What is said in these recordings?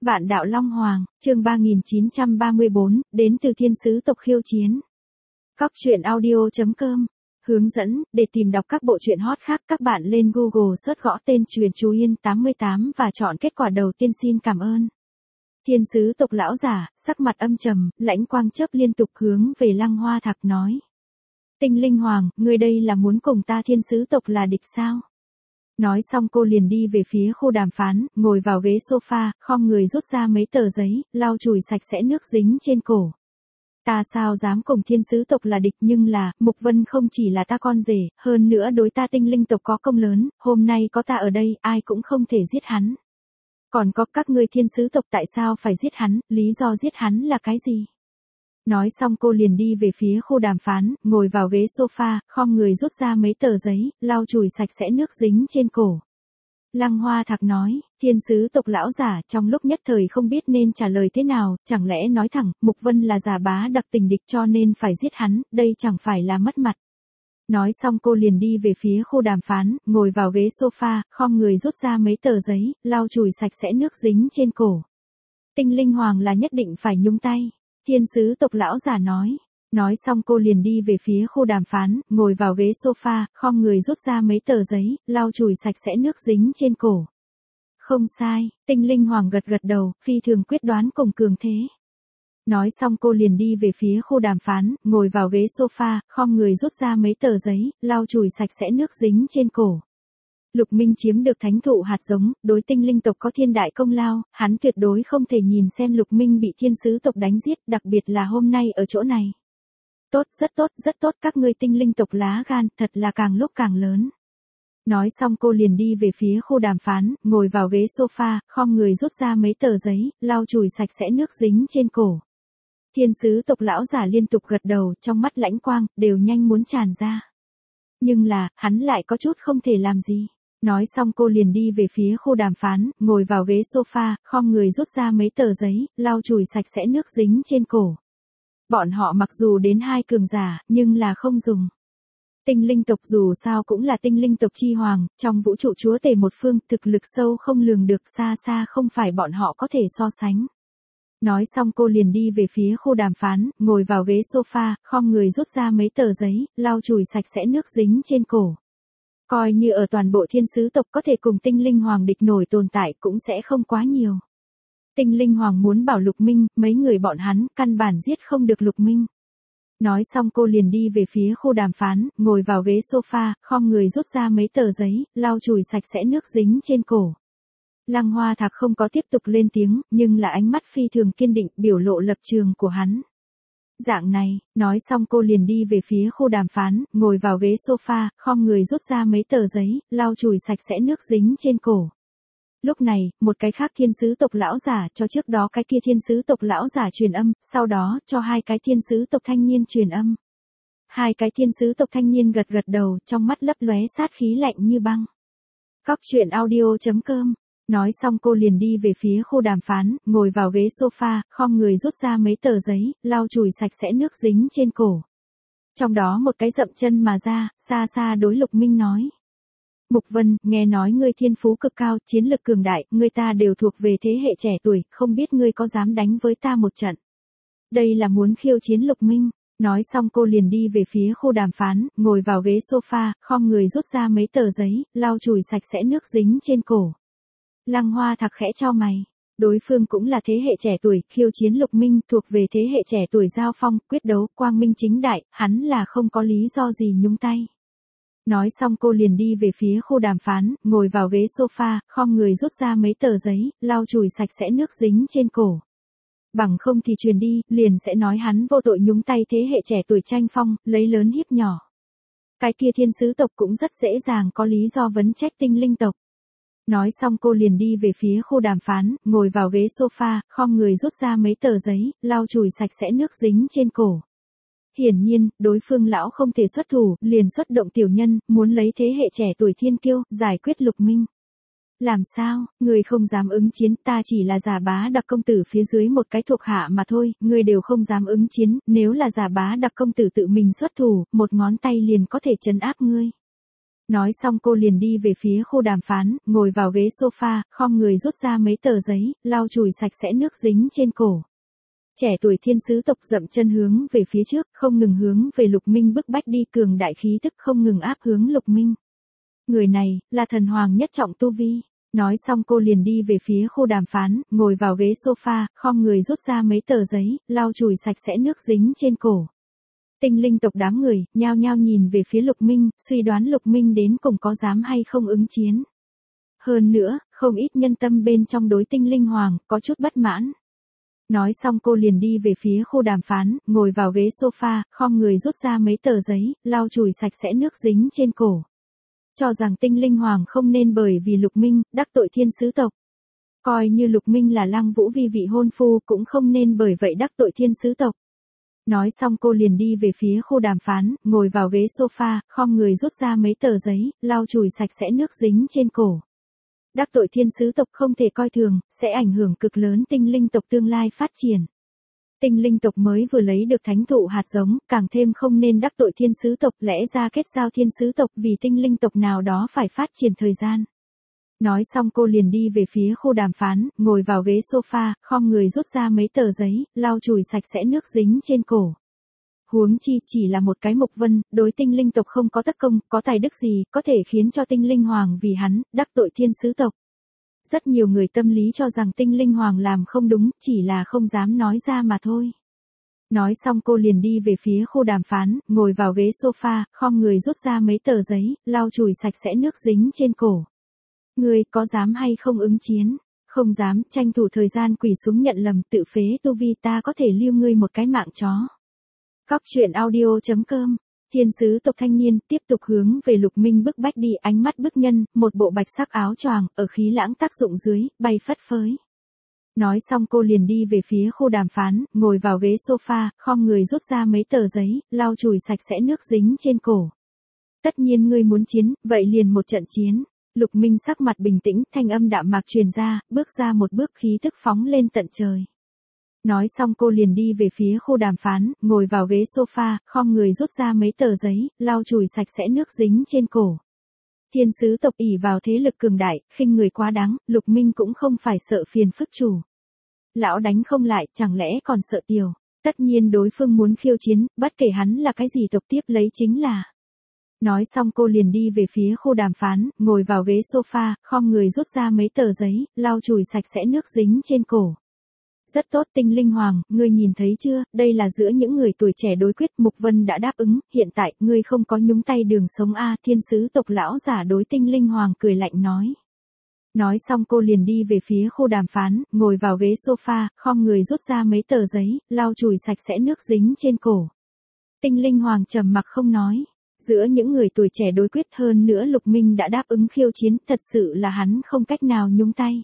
Vạn đạo Long Hoàng, chương 3934, đến từ thiên sứ tộc khiêu chiến. Cóc truyện audio.com. Hướng dẫn, để tìm đọc các bộ truyện hot khác các bạn lên Google search gõ tên Truyện Chú Yên 88 và chọn kết quả đầu tiên. Xin cảm ơn. Thiên sứ tộc lão giả, sắc mặt âm trầm, lãnh quang chớp liên tục hướng về Lăng Hoa Thạc nói. Tinh Linh Hoàng, ngươi đây là muốn cùng ta thiên sứ tộc là địch sao? Nói xong cô liền đi về phía khu đàm phán, ngồi vào ghế sofa, khom người rút ra mấy tờ giấy, lau chùi sạch sẽ nước dính trên cổ. Ta sao dám cùng thiên sứ tộc là địch, nhưng là, Mục Vân không chỉ là ta con rể, hơn nữa đối ta tinh linh tộc có công lớn, hôm nay có ta ở đây, ai cũng không thể giết hắn. Còn có các ngươi thiên sứ tộc tại sao phải giết hắn, lý do giết hắn là cái gì? Nói xong cô liền đi về phía khu đàm phán, ngồi vào ghế sofa, khom người rút ra mấy tờ giấy, lau chùi sạch sẽ nước dính trên cổ. Lăng Hoa Thạc nói, thiên sứ tộc lão giả trong lúc nhất thời không biết nên trả lời thế nào, chẳng lẽ nói thẳng, Mục Vân là giả bá đặc tình địch cho nên phải giết hắn, đây chẳng phải là mất mặt. Nói xong cô liền đi về phía khu đàm phán, ngồi vào ghế sofa, khom người rút ra mấy tờ giấy, lau chùi sạch sẽ nước dính trên cổ. Tinh Linh Hoàng là nhất định phải nhúng tay. Thiên sứ tộc lão giả nói. Nói xong cô liền đi về phía khu đàm phán, ngồi vào ghế sofa, khom người rút ra mấy tờ giấy, lau chùi sạch sẽ nước dính trên cổ. Không sai, Tinh Linh Hoàng gật gật đầu, phi thường quyết đoán cùng cường thế. Nói xong cô liền đi về phía khu đàm phán, ngồi vào ghế sofa, khom người rút ra mấy tờ giấy, lau chùi sạch sẽ nước dính trên cổ. Lục Minh chiếm được thánh thụ hạt giống, đối tinh linh tộc có thiên đại công lao, hắn tuyệt đối không thể nhìn xem Lục Minh bị thiên sứ tộc đánh giết, đặc biệt là hôm nay ở chỗ này. Tốt, rất tốt, các ngươi tinh linh tộc lá gan, thật là càng lúc càng lớn. Nói xong cô liền đi về phía khu đàm phán, ngồi vào ghế sofa, khom người rút ra mấy tờ giấy, lau chùi sạch sẽ nước dính trên cổ. Thiên sứ tộc lão giả liên tục gật đầu, trong mắt lãnh quang, đều nhanh muốn tràn ra. Nhưng là, hắn lại có chút không thể làm gì. Nói xong cô liền đi về phía khu đàm phán, ngồi vào ghế sofa, khom người rút ra mấy tờ giấy, lau chùi sạch sẽ nước dính trên cổ. Bọn họ mặc dù đến hai cường giả, nhưng là không dùng. Tinh linh tộc dù sao cũng là tinh linh tộc chi hoàng, trong vũ trụ chúa tể một phương, thực lực sâu không lường được, xa xa không phải bọn họ có thể so sánh. Nói xong cô liền đi về phía khu đàm phán, ngồi vào ghế sofa, khom người rút ra mấy tờ giấy, lau chùi sạch sẽ nước dính trên cổ. Coi như ở toàn bộ thiên sứ tộc có thể cùng tinh linh hoàng địch nổi tồn tại cũng sẽ không quá nhiều. Tinh linh hoàng muốn bảo Lục Minh, mấy người bọn hắn, căn bản giết không được Lục Minh. Nói xong cô liền đi về phía khu đàm phán, ngồi vào ghế sofa, khom người rút ra mấy tờ giấy, lau chùi sạch sẽ nước dính trên cổ. Lăng Hoa Thạc không có tiếp tục lên tiếng, nhưng là ánh mắt phi thường kiên định, biểu lộ lập trường của hắn. Dạng này, nói xong cô liền đi về phía khu đàm phán, ngồi vào ghế sofa, khom người rút ra mấy tờ giấy, lau chùi sạch sẽ nước dính trên cổ. Lúc này, một cái khác thiên sứ tộc lão giả cho trước đó cái kia thiên sứ tộc lão giả truyền âm, sau đó cho hai cái thiên sứ tộc thanh niên truyền âm. Hai cái thiên sứ tộc thanh niên gật gật đầu, trong mắt lấp lóe sát khí lạnh như băng. Cóc truyện audio.com. Nói xong cô liền đi về phía khu đàm phán, ngồi vào ghế sofa, khom người rút ra mấy tờ giấy, lau chùi sạch sẽ nước dính trên cổ. Trong đó một cái dậm chân mà ra, xa xa đối Lục Minh nói. Mục Vân, nghe nói ngươi thiên phú cực cao, chiến lực cường đại, ngươi ta đều thuộc về thế hệ trẻ tuổi, không biết ngươi có dám đánh với ta một trận. Đây là muốn khiêu chiến Lục Minh. Nói xong cô liền đi về phía khu đàm phán, ngồi vào ghế sofa, khom người rút ra mấy tờ giấy, lau chùi sạch sẽ nước dính trên cổ. Lăng Hoa Thạc khẽ chau mày. Đối phương cũng là thế hệ trẻ tuổi, khiêu chiến Lục Minh, thuộc về thế hệ trẻ tuổi giao phong, quyết đấu, quang minh chính đại, hắn là không có lý do gì nhúng tay. Nói xong cô liền đi về phía khu đàm phán, ngồi vào ghế sofa, khom người rút ra mấy tờ giấy, lau chùi sạch sẽ nước dính trên cổ. Bằng không thì truyền đi, liền sẽ nói hắn vô tội nhúng tay thế hệ trẻ tuổi tranh phong, lấy lớn hiếp nhỏ. Cái kia thiên sứ tộc cũng rất dễ dàng có lý do vấn trách tinh linh tộc. Nói xong cô liền đi về phía khu đàm phán, ngồi vào ghế sofa, khom người rút ra mấy tờ giấy, lau chùi sạch sẽ nước dính trên cổ. Hiển nhiên, đối phương lão không thể xuất thủ, liền xuất động tiểu nhân, muốn lấy thế hệ trẻ tuổi thiên kiêu, giải quyết Lục Minh. Làm sao, người không dám ứng chiến, ta chỉ là giả bá đặc công tử phía dưới một cái thuộc hạ mà thôi, người đều không dám ứng chiến, nếu là giả bá đặc công tử tự mình xuất thủ, một ngón tay liền có thể trấn áp ngươi. Nói xong cô liền đi về phía khu đàm phán, ngồi vào ghế sofa, khom người rút ra mấy tờ giấy, lau chùi sạch sẽ nước dính trên cổ. Trẻ tuổi thiên sứ tộc dậm chân hướng về phía trước, không ngừng hướng về Lục Minh bức bách đi, cường đại khí tức không ngừng áp hướng Lục Minh. Người này, là thần hoàng nhất trọng tu vi. Nói xong cô liền đi về phía khu đàm phán, ngồi vào ghế sofa, khom người rút ra mấy tờ giấy, lau chùi sạch sẽ nước dính trên cổ. Tinh linh tộc đám người, nhao nhao nhìn về phía Lục Minh, suy đoán Lục Minh đến cùng có dám hay không ứng chiến. Hơn nữa, không ít nhân tâm bên trong đối tinh linh hoàng, có chút bất mãn. Nói xong cô liền đi về phía khu đàm phán, ngồi vào ghế sofa, khom người rút ra mấy tờ giấy, lau chùi sạch sẽ nước dính trên cổ. Cho rằng tinh linh hoàng không nên bởi vì Lục Minh, đắc tội thiên sứ tộc. Coi như Lục Minh là Lăng Vũ Vi vị hôn phu cũng không nên bởi vậy đắc tội thiên sứ tộc. Nói xong cô liền đi về phía khu đàm phán, ngồi vào ghế sofa, khom người rút ra mấy tờ giấy, lau chùi sạch sẽ nước dính trên cổ. Đắc tội thiên sứ tộc không thể coi thường, sẽ ảnh hưởng cực lớn tinh linh tộc tương lai phát triển. Tinh linh tộc mới vừa lấy được thánh thụ hạt giống, càng thêm không nên đắc tội thiên sứ tộc, lẽ ra kết giao thiên sứ tộc vì tinh linh tộc nào đó phải phát triển thời gian. Nói xong cô liền đi về phía khu đàm phán, ngồi vào ghế sofa, khom người rút ra mấy tờ giấy, lau chùi sạch sẽ nước dính trên cổ. Huống chi chỉ là một cái Mục Vân, đối tinh linh tộc không có tất công, có tài đức gì, có thể khiến cho tinh linh hoàng vì hắn, đắc tội thiên sứ tộc. Rất nhiều người tâm lý cho rằng tinh linh hoàng làm không đúng, chỉ là không dám nói ra mà thôi. Nói xong cô liền đi về phía khu đàm phán, ngồi vào ghế sofa, khom người rút ra mấy tờ giấy, lau chùi sạch sẽ nước dính trên cổ. Ngươi có dám hay không ứng chiến? Không dám, tranh thủ thời gian quỳ xuống nhận lầm, tự phế tu vi, ta có thể lưu ngươi một cái mạng chó. Cóc truyện audio.com. Thiên sứ tộc thanh niên tiếp tục hướng về Lục Minh bức bách đi, ánh mắt bức nhân, một bộ bạch sắc áo choàng, ở khí lãng tác dụng dưới, bay phất phới. Nói xong cô liền đi về phía khu đàm phán, ngồi vào ghế sofa, khom người rút ra mấy tờ giấy, lau chùi sạch sẽ nước dính trên cổ. Tất nhiên ngươi muốn chiến, vậy liền một trận chiến. Lục Minh sắc mặt bình tĩnh, thanh âm đạm mạc truyền ra, bước ra một bước khí tức phóng lên tận trời. Nói xong cô liền đi về phía khu đàm phán, ngồi vào ghế sofa, khom người rút ra mấy tờ giấy, lau chùi sạch sẽ nước dính trên cổ. Thiên sứ tộc ỷ vào thế lực cường đại, khinh người quá đáng, Lục Minh cũng không phải sợ phiền phức chủ. Lão đánh không lại, chẳng lẽ còn sợ tiểu. Tất nhiên đối phương muốn khiêu chiến, bất kể hắn là cái gì tộc tiếp lấy chính là. Nói xong cô liền đi về phía khu đàm phán, ngồi vào ghế sofa, khom người rút ra mấy tờ giấy, lau chùi sạch sẽ nước dính trên cổ. Rất tốt tinh linh hoàng, ngươi nhìn thấy chưa, đây là giữa những người tuổi trẻ đối quyết, Mục Vân đã đáp ứng, hiện tại, ngươi không có nhúng tay đường sống a. Thiên sứ tộc lão giả đối tinh linh hoàng cười lạnh nói. Nói xong cô liền đi về phía khu đàm phán, ngồi vào ghế sofa, khom người rút ra mấy tờ giấy, lau chùi sạch sẽ nước dính trên cổ. Tinh linh hoàng trầm mặc không nói. Giữa những người tuổi trẻ đối quyết, hơn nữa Lục Minh đã đáp ứng khiêu chiến, thật sự là hắn không cách nào nhúng tay.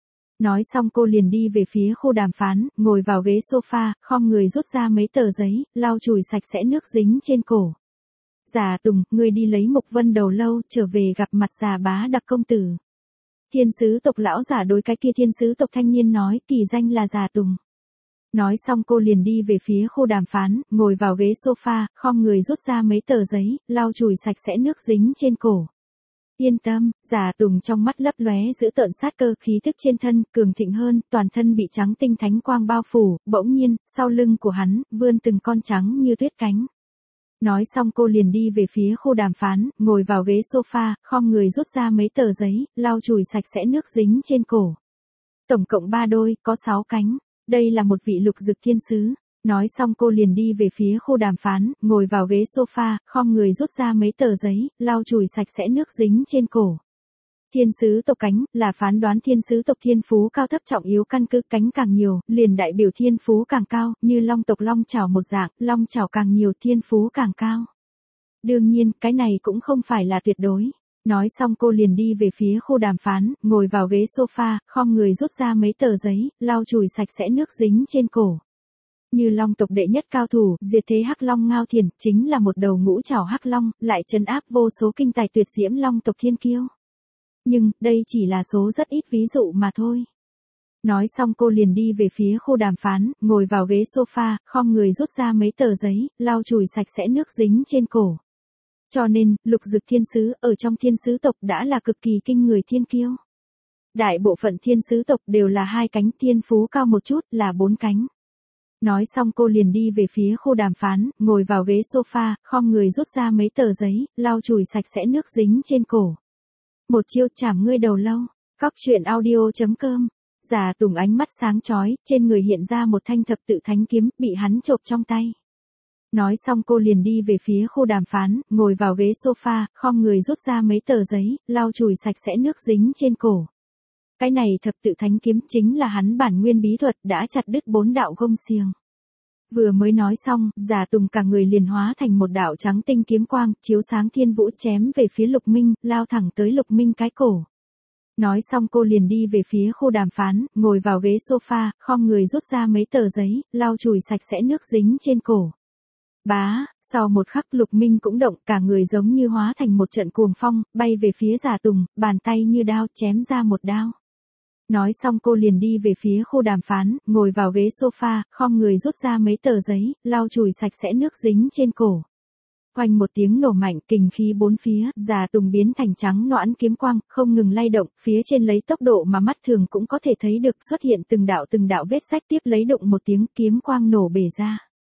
Nói xong cô liền đi về phía khu đàm phán, ngồi vào ghế sofa, khom người rút ra mấy tờ giấy, lau chùi sạch sẽ nước dính trên cổ. Già Tùng, ngươi đi lấy Mục Vân đầu lâu, trở về gặp mặt già bá đặc công tử. Thiên sứ tộc lão giả đối cái kia thiên sứ tộc thanh niên nói, kỳ danh là Già Tùng. Nói xong cô liền đi về phía khu đàm phán, ngồi vào ghế sofa, khom người rút ra mấy tờ giấy, lau chùi sạch sẽ nước dính trên cổ. Yên tâm, Già Tùng trong mắt lấp lóe giữ tợn sát cơ, khí thức trên thân, cường thịnh hơn, toàn thân bị trắng tinh thánh quang bao phủ, bỗng nhiên, sau lưng của hắn, vươn từng con trắng như tuyết cánh. Nói xong cô liền đi về phía khu đàm phán, ngồi vào ghế sofa, khom người rút ra mấy tờ giấy, lau chùi sạch sẽ nước dính trên cổ. Tổng cộng 3 đôi, có 6 cánh. Đây là một vị lục dực thiên sứ. Nói xong cô liền đi về phía khu đàm phán, ngồi vào ghế sofa, khom người rút ra mấy tờ giấy, lau chùi sạch sẽ nước dính trên cổ. Thiên sứ tộc cánh, là phán đoán thiên sứ tộc thiên phú cao thấp trọng yếu căn cứ, cánh càng nhiều, liền đại biểu thiên phú càng cao, như long tộc long chảo một dạng, long chảo càng nhiều thiên phú càng cao. Đương nhiên, cái này cũng không phải là tuyệt đối. Nói xong cô liền đi về phía khu đàm phán, ngồi vào ghế sofa, khom người rút ra mấy tờ giấy, lau chùi sạch sẽ nước dính trên cổ. Như long tộc đệ nhất cao thủ, diệt thế hắc long Ngao Thiền, chính là một đầu ngũ trảo hắc long, lại trấn áp vô số kinh tài tuyệt diễm long tộc thiên kiêu. Nhưng, đây chỉ là số rất ít ví dụ mà thôi. Nói xong cô liền đi về phía khu đàm phán, ngồi vào ghế sofa, khom người rút ra mấy tờ giấy, lau chùi sạch sẽ nước dính trên cổ. Cho nên, Lục Dực thiên sứ ở trong thiên sứ tộc đã là cực kỳ kinh người thiên kiêu. Đại bộ phận thiên sứ tộc đều là 2 cánh, thiên phú cao một chút là 4 cánh. Nói xong cô liền đi về phía khu đàm phán, ngồi vào ghế sofa, khom người rút ra mấy tờ giấy, lau chùi sạch sẽ nước dính trên cổ. Một chiêu chảm ngươi đầu lâu. Cóc truyện audio.com. Già Tùng ánh mắt sáng chói, trên người hiện ra một thanh thập tự thánh kiếm, bị hắn chộp trong tay. Nói xong cô liền đi về phía khu đàm phán, ngồi vào ghế sofa, khom người rút ra mấy tờ giấy, lau chùi sạch sẽ nước dính trên cổ. Cái này thập tự thánh kiếm chính là hắn bản nguyên bí thuật đã chặt đứt 4 đạo gông xiềng. Vừa mới nói xong, Già Tùng cả người liền hóa thành một đạo trắng tinh kiếm quang, chiếu sáng thiên vũ chém về phía Lục Minh, lao thẳng tới Lục Minh cái cổ. Nói xong cô liền đi về phía khu đàm phán, ngồi vào ghế sofa, khom người rút ra mấy tờ giấy, lau chùi sạch sẽ nước dính trên cổ. Bá, sau một khắc Lục Minh cũng động, cả người giống như hóa thành một trận cuồng phong, bay về phía Già Tùng, bàn tay như đao chém ra một đao. Nói xong cô liền đi về phía khu đàm phán, ngồi vào ghế sofa, khom người rút ra mấy tờ giấy, lau chùi sạch sẽ nước dính trên cổ. Oanh một tiếng nổ mạnh, kình khí bốn phía, Già Tùng biến thành trắng noãn kiếm quang, không ngừng lay động, phía trên lấy tốc độ mà mắt thường cũng có thể thấy được xuất hiện từng đạo vết rách, tiếp lấy đụng một tiếng kiếm quang nổ bể ra.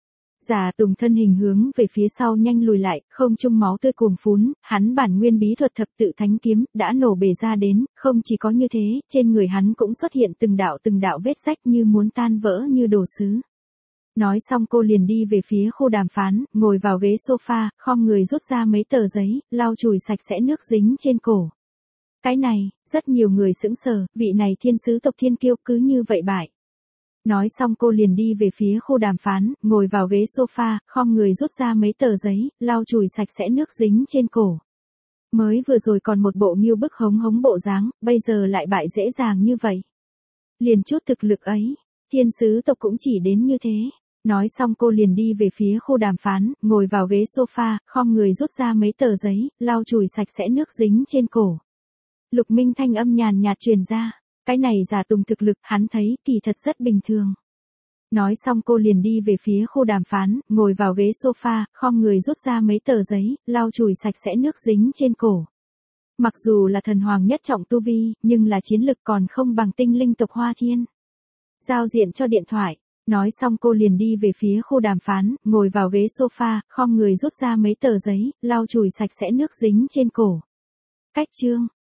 Già Tùng thân hình hướng về phía sau nhanh lùi lại, không trung máu tươi cuồn phún, hắn bản nguyên bí thuật thập tự thánh kiếm đã nổ bể ra đến, không chỉ có như thế, trên người hắn cũng xuất hiện từng đạo vết rách như muốn tan vỡ như đồ sứ. Nói xong cô liền đi về phía khu đàm phán, ngồi vào ghế sofa, khom người rút ra mấy tờ giấy, lau chùi sạch sẽ nước dính trên cổ. Cái này, rất nhiều người sững sờ, vị này thiên sứ tộc thiên kiêu cứ như vậy bại. Nói xong cô liền đi về phía khu đàm phán, ngồi vào ghế sofa, khom người rút ra mấy tờ giấy, lau chùi sạch sẽ nước dính trên cổ. Mới vừa rồi còn một bộ nghiêu bức hống bộ dáng, bây giờ lại bại dễ dàng như vậy. Liền chút thực lực ấy, thiên sứ tộc cũng chỉ đến như thế. Nói xong cô liền đi về phía khu đàm phán, ngồi vào ghế sofa, khom người rút ra mấy tờ giấy, lau chùi sạch sẽ nước dính trên cổ. Lục Minh thanh âm nhàn nhạt truyền ra. Cái này Già Tùng thực lực, hắn thấy, kỳ thật rất bình thường. Nói xong cô liền đi về phía khu đàm phán, ngồi vào ghế sofa, khom người rút ra mấy tờ giấy, lau chùi sạch sẽ nước dính trên cổ. Mặc dù là thần hoàng nhất trọng tu vi, nhưng là chiến lực còn không bằng tinh linh tộc Hoa Thiên. Giao diện cho điện thoại. Nói xong cô liền đi về phía khu đàm phán, ngồi vào ghế sofa, khom người rút ra mấy tờ giấy, lau chùi sạch sẽ nước dính trên cổ. Cách chương.